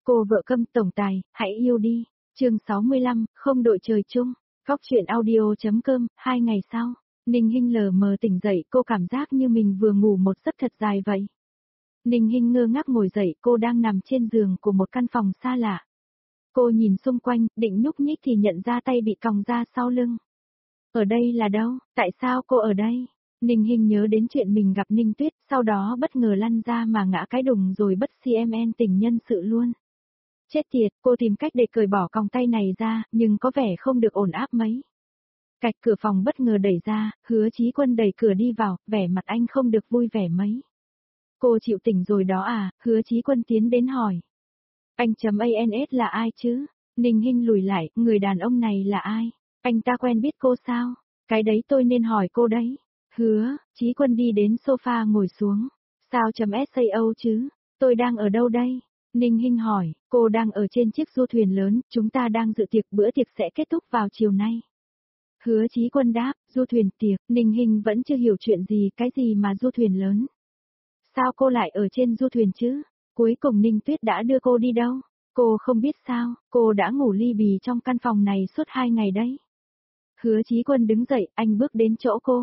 Cô vợ câm tổng tài, hãy yêu đi. Chương 65, không đội trời chung. Góc truyện audio.com. 2 ngày sau, Ninh Hinh lờ mờ tỉnh dậy, cô cảm giác như mình vừa ngủ một giấc thật dài vậy. Ninh Hinh ngơ ngác ngồi dậy, cô đang nằm trên giường của một căn phòng xa lạ. Cô nhìn xung quanh, định nhúc nhích thì nhận ra tay bị còng ra sau lưng. Ở đây là đâu? Tại sao cô ở đây? Ninh Hinh nhớ đến chuyện mình gặp Ninh Tuyết, sau đó bất ngờ lăn ra mà ngã cái đùng rồi bất CMN tình nhân sự luôn. Chết tiệt, cô tìm cách để cởi bỏ còng tay này ra, nhưng có vẻ không được ổn áp mấy. Cạch cửa phòng bất ngờ đẩy ra, Hứa Chí Quân đẩy cửa đi vào, vẻ mặt anh không được vui vẻ mấy. Cô chịu tỉnh rồi đó à? Hứa Chí Quân tiến đến hỏi. Anh.ans là ai chứ? Ninh Hinh lùi lại, người đàn ông này là ai? Anh ta quen biết cô sao? Cái đấy tôi nên hỏi cô đấy. Hứa Chí Quân đi đến sofa ngồi xuống. Sao.sao chứ? Tôi đang ở đâu đây? Ninh Hinh hỏi, cô đang ở trên chiếc du thuyền lớn, chúng ta đang dự tiệc, bữa tiệc sẽ kết thúc vào chiều nay. Hứa Chí Quân đáp, du thuyền tiệc, Ninh Hinh vẫn chưa hiểu chuyện gì, cái gì mà du thuyền lớn. Sao cô lại ở trên du thuyền chứ? Cuối cùng Ninh Tuyết đã đưa cô đi đâu? Cô không biết sao, cô đã ngủ li bì trong căn phòng này suốt 2 ngày đấy. Hứa Chí Quân đứng dậy, anh bước đến chỗ cô.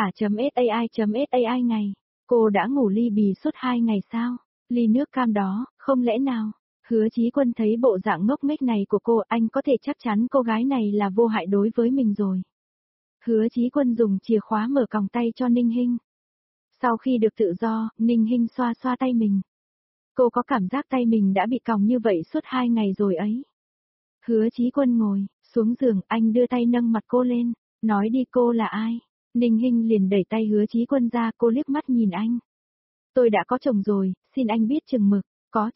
Hả.sai ngày. Cô đã ngủ li bì suốt 2 ngày sao? Ly nước cam đó, không lẽ nào? Hứa Chí Quân thấy bộ dạng ngốc nghếch này của cô, anh có thể chắc chắn cô gái này là vô hại đối với mình rồi. Hứa Chí Quân dùng chìa khóa mở còng tay cho Ninh Hinh. Sau khi được tự do, Ninh Hinh xoa xoa tay mình. Cô có cảm giác tay mình đã bị còng như vậy suốt 2 ngày rồi ấy. Hứa Chí Quân ngồi xuống giường, anh đưa tay nâng mặt cô lên, nói đi, cô là ai? Ninh Hinh liền đẩy tay Hứa Chí Quân ra, cô liếc mắt nhìn anh. Tôi đã có chồng rồi, xin anh biết chừng mực.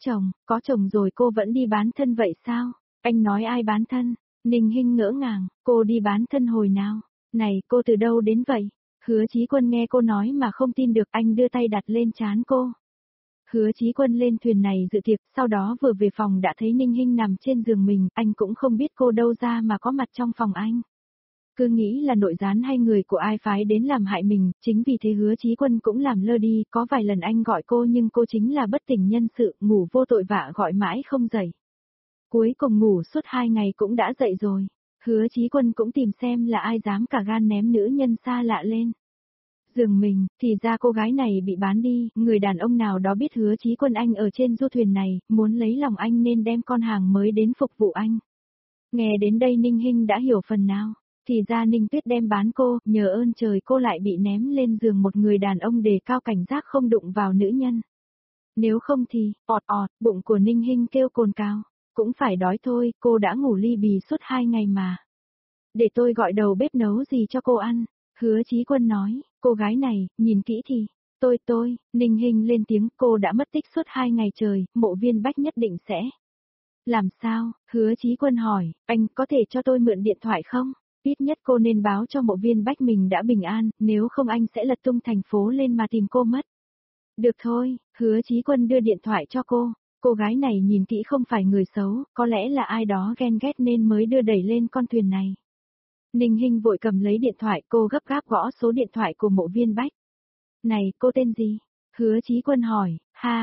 Có chồng rồi cô vẫn đi bán thân vậy sao? Anh nói ai bán thân? Ninh Hinh ngỡ ngàng, cô đi bán thân hồi nào? Này, cô từ đâu đến vậy? Hứa Chí Quân nghe cô nói mà không tin được, anh đưa tay đặt lên trán cô. Hứa Chí Quân lên thuyền này dự tiệc, sau đó vừa về phòng đã thấy Ninh Hinh nằm trên giường mình, anh cũng không biết cô đâu ra mà có mặt trong phòng anh. Cứ nghĩ là nội gián hay người của ai phái đến làm hại mình, chính vì thế Hứa Chí Quân cũng làm lơ đi, có vài lần anh gọi cô nhưng cô chính là bất tỉnh nhân sự, ngủ vô tội vạ gọi mãi không dậy. Cuối cùng ngủ suốt 2 ngày cũng đã dậy rồi. Hứa Chí Quân cũng tìm xem là ai dám cả gan ném nữ nhân xa lạ lên giường mình, thì ra cô gái này bị bán đi, người đàn ông nào đó biết Hứa Chí Quân anh ở trên du thuyền này, muốn lấy lòng anh nên đem con hàng mới đến phục vụ anh. Nghe đến đây Ninh Hinh đã hiểu phần nào, thì ra Ninh Tuyết đem bán cô, nhờ ơn trời cô lại bị ném lên giường một người đàn ông đề cao cảnh giác không đụng vào nữ nhân. Nếu không thì, bụng của Ninh Hinh kêu cồn cào, cũng phải đói thôi, cô đã ngủ li bì suốt 2 ngày mà. Để tôi gọi đầu bếp nấu gì cho cô ăn. Hứa Chí Quân nói, cô gái này, nhìn kỹ thì, Ninh Hinh lên tiếng, cô đã mất tích suốt 2 ngày trời, Mộ Viên Bách nhất định sẽ. Làm sao? Hứa Chí Quân hỏi, anh có thể cho tôi mượn điện thoại không? Ít nhất cô nên báo cho Mộ Viên Bách mình đã bình an, nếu không anh sẽ lật tung thành phố lên mà tìm cô mất. Được thôi, Hứa Chí Quân đưa điện thoại cho cô gái này nhìn kỹ không phải người xấu, có lẽ là ai đó ghen ghét nên mới đưa đẩy lên con thuyền này. Ninh Hinh vội cầm lấy điện thoại, cô gấp gáp gõ số điện thoại của Mộ Viên Bách. Này, cô tên gì? Hứa Chí Quân hỏi,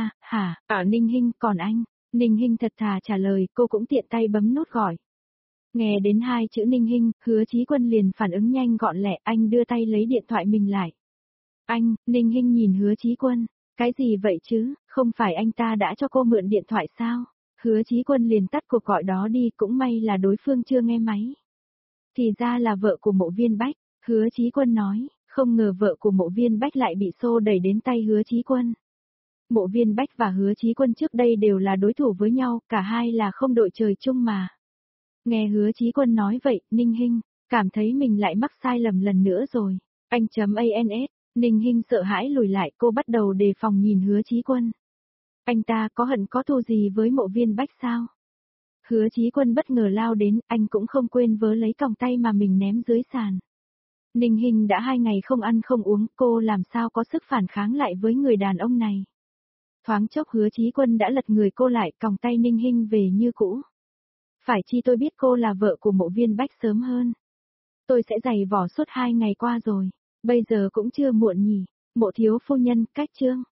Ninh Hinh, còn anh? Ninh Hinh thật thà trả lời, cô cũng tiện tay bấm nút gọi. Nghe đến 2 chữ Ninh Hinh, Hứa Chí Quân liền phản ứng nhanh gọn lẹ, anh đưa tay lấy điện thoại mình lại. Anh, Ninh Hinh nhìn Hứa Chí Quân, cái gì vậy chứ, không phải anh ta đã cho cô mượn điện thoại sao? Hứa Chí Quân liền tắt cuộc gọi đó đi, cũng may là đối phương chưa nghe máy. Thì ra là vợ của Mộ Viên Bách, Hứa Chí Quân nói, không ngờ vợ của Mộ Viên Bách lại bị xô đẩy đến tay Hứa Chí Quân. Mộ Viên Bách và Hứa Chí Quân trước đây đều là đối thủ với nhau, cả hai là không đội trời chung mà. Nghe Hứa Chí Quân nói vậy, Ninh Hinh cảm thấy mình lại mắc sai lầm lần nữa rồi. Anh.ans, Ninh Hinh sợ hãi lùi lại, cô bắt đầu đề phòng nhìn Hứa Chí Quân. Anh ta có hận có thù gì với Mộ Viên Bách sao? Hứa Chí Quân bất ngờ lao đến, anh cũng không quên vớ lấy còng tay mà mình ném dưới sàn. Ninh Hinh đã 2 ngày không ăn không uống, cô làm sao có sức phản kháng lại với người đàn ông này. Thoáng chốc Hứa Chí Quân đã lật người cô lại, còng tay Ninh Hinh về như cũ. Phải chi tôi biết cô là vợ của Mộ Viên Bách sớm hơn. Tôi sẽ giày vò suốt 2 ngày qua rồi, bây giờ cũng chưa muộn nhỉ. Mộ thiếu phu nhân, cách chương.